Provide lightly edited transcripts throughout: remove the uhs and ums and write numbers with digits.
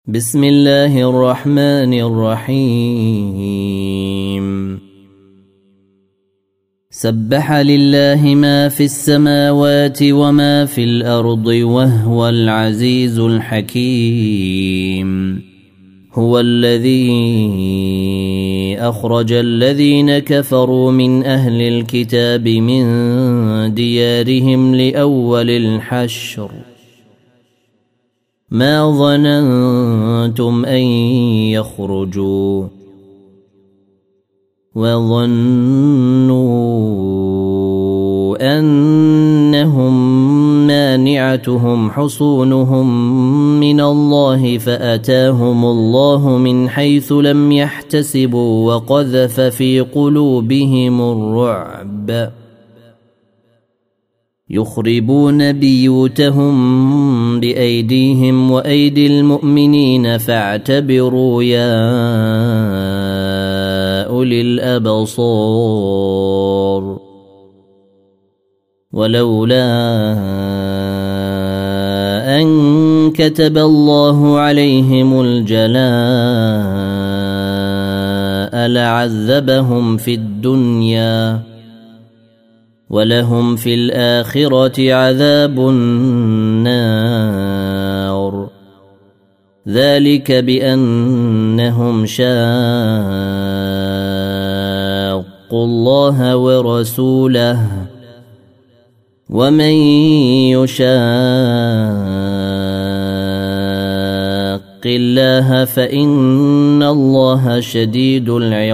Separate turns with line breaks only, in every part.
بسم الله الرحمن الرحيم. سبح لله ما في السماوات وما في الأرض وهو العزيز الحكيم. هو الذي أخرج الذين كفروا من أهل الكتاب من ديارهم لأول الحشر ما ظننتم أن يخرجوا وظنوا أنهم مانعتهم حصونهم من الله فأتاهم الله من حيث لم يحتسبوا وقذف في قلوبهم الرعب يخربون بيوتهم بأيديهم وأيدي المؤمنين فاعتبروا يا أولي الأبصار. ولولا أن كتب الله عليهم الجلاء لعذبهم في الدنيا ولهم في الآخرة عذاب النار. ذلك بأنهم شاقوا الله ورسوله ومن يشاق الله فإن الله شديد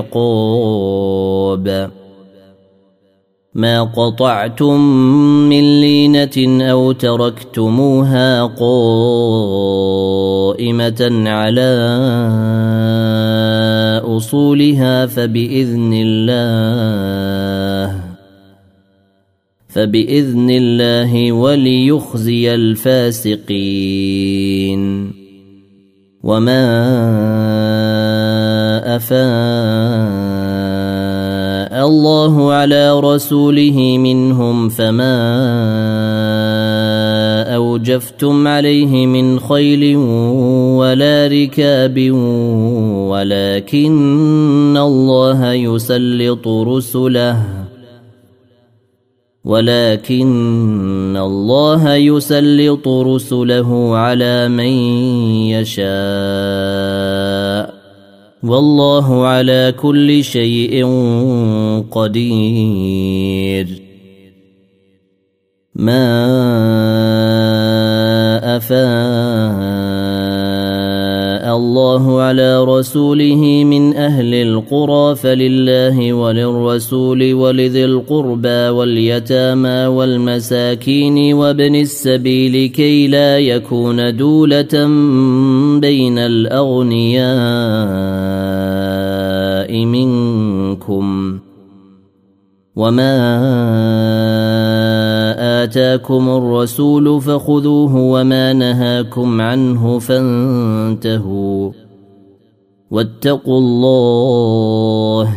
العقاب. ما قطعتم من لينة أو تركتموها قائمة على أصولها فبإذن الله وليخزي الفاسقين. وما أفاء الله على رسوله منهم فما أوجفتم عليه من خيل ولا ركاب ولكن الله يسلط رسله على من يشاء والله على كل شيء قدير. ما أفاء الله على رسوله من أهل القرى فلله وللرسول ولذي القربى واليتامى والمساكين وابن السبيل كي لا يكون دولة بين الأغنياء منكم. وما آتاكم الرسول فخذوه وما نهاكم عنه فانتهوا واتقوا الله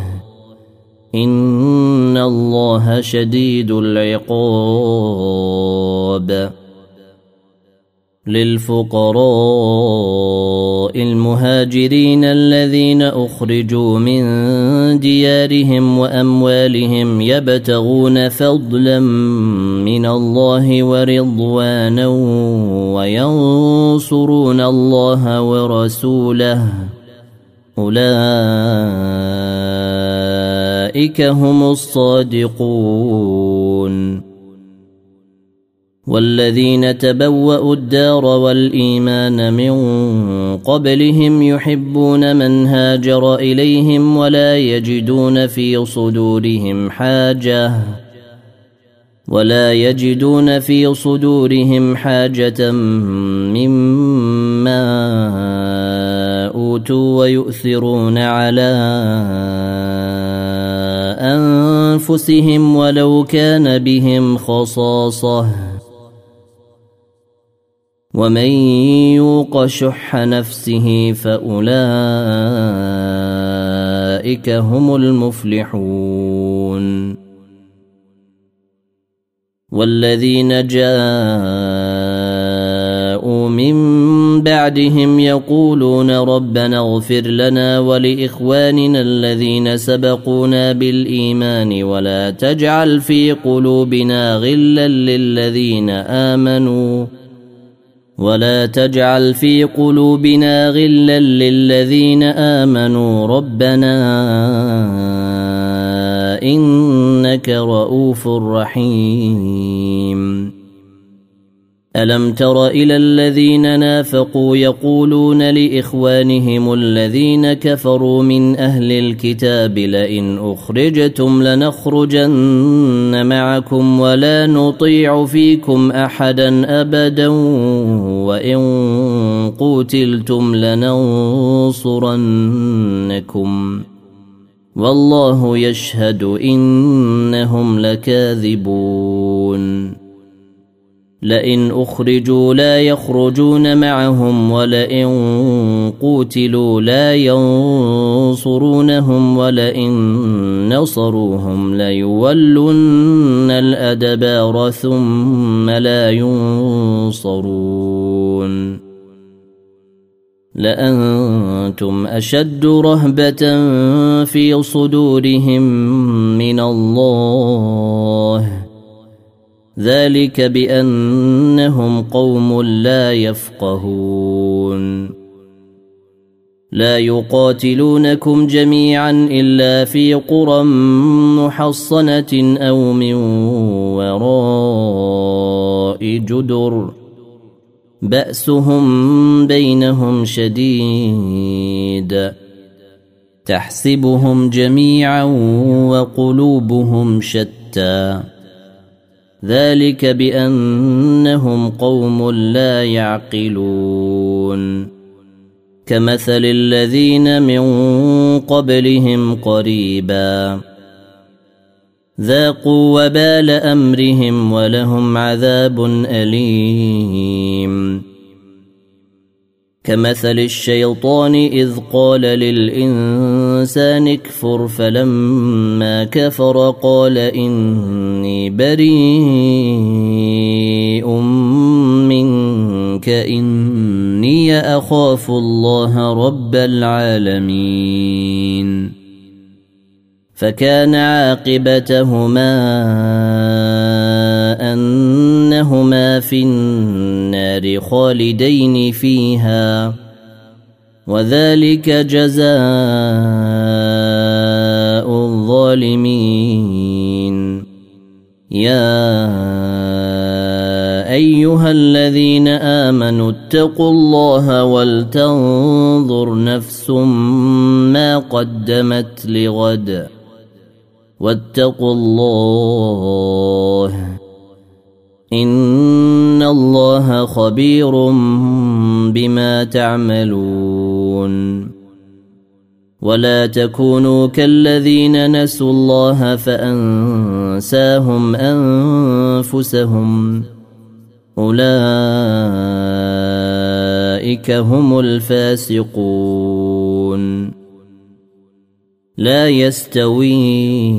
إن الله شديد العقاب. للفقراء المهاجرين الذين أخرجوا من ديارهم وأموالهم يبتغون فضلا من الله ورضوانا وينصرون الله ورسوله أولئك هم الصادقون. والذين تبوأوا الدار والإيمان من قبلهم يحبون من هاجر إليهم ولا يجدون في صدورهم حاجة مما أوتوا ويؤثرون على أنفسهم ولو كان بهم خصاصة ومن يوق شح نفسه فأولئك هم المفلحون. والذين جاءوا من بعدهم يقولون ربنا اغفر لنا ولإخواننا الذين سبقونا بالإيمان ولا تجعل في قلوبنا غلا للذين آمنوا ربنا إنك رؤوف رحيم. ألم تر إلى الذين نافقوا يقولون لإخوانهم الذين كفروا من أهل الكتاب لئن أخرجتم لنخرجن معكم ولا نطيع فيكم أحدا أبدا وإن قوتلتم لننصرنكم والله يشهد إنهم لكاذبون. لئن أخرجوا لا يخرجون معهم ولئن قوتلوا لا ينصرونهم ولئن نصروهم ليولن الأدبار ثم لا ينصرون. لأنتم أشد رهبة في صدورهم من الله ذلك بأنهم قوم لا يفقهون. لا يقاتلونكم جميعا إلا في قرى محصنة أو من وراء جدر بأسهم بينهم شديد تحسبهم جميعا وقلوبهم شتى ذلك بأنهم قوم لا يعقلون. كمثل الذين من قبلهم قريبا ذاقوا وبال أمرهم ولهم عذاب أليم. كمثل الشيطان إذ قال للإنسان اكفر فلما كفر قال إني بريء منك إني أخاف الله رب العالمين. فكان عاقبتهما أنهما في النار خالدين فيها وذلك جزاء الظالمين. يا أيها الذين آمنوا اتقوا الله ولتنظر نفس ما قدمت لغد واتقوا الله إن الله خبير بما تعملون. ولا تكونوا كالذين نسوا الله فأنساهم أنفسهم أولئك هم الفاسقون. لا يستوي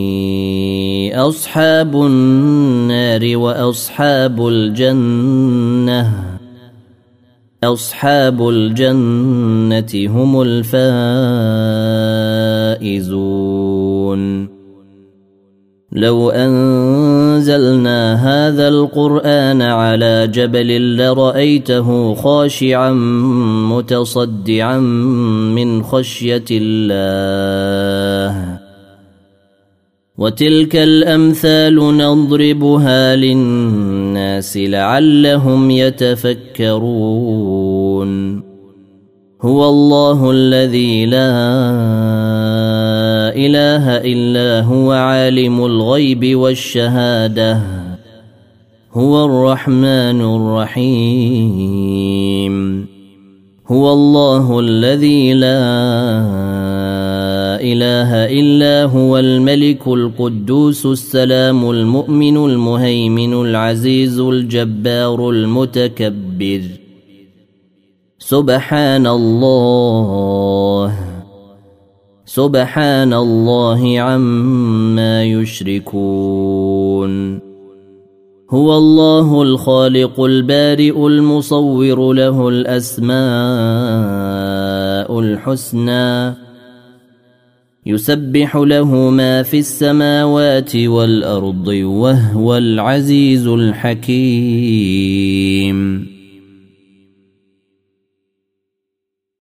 أصحاب النار وأصحاب الجنة أصحاب الجنة هم الفائزون. لو أنزلنا هذا القرآن على جبل لرأيته خاشعا متصدعا من خشية الله. وتلك الأمثال نضربها للناس لعلهم يتفكرون. هو الله الذي لا إله إلا هو عالم الغيب والشهادة هو الرحمن الرحيم. هو الله الذي لا إله إلا هو الملك القدوس السلام المؤمن المهيمن العزيز الجبار المتكبر. سبحان الله عما يشركون. هو الله الخالق البارئ المصور له الأسماء الحسنى يسبح له ما في السماوات والأرض وهو العزيز الحكيم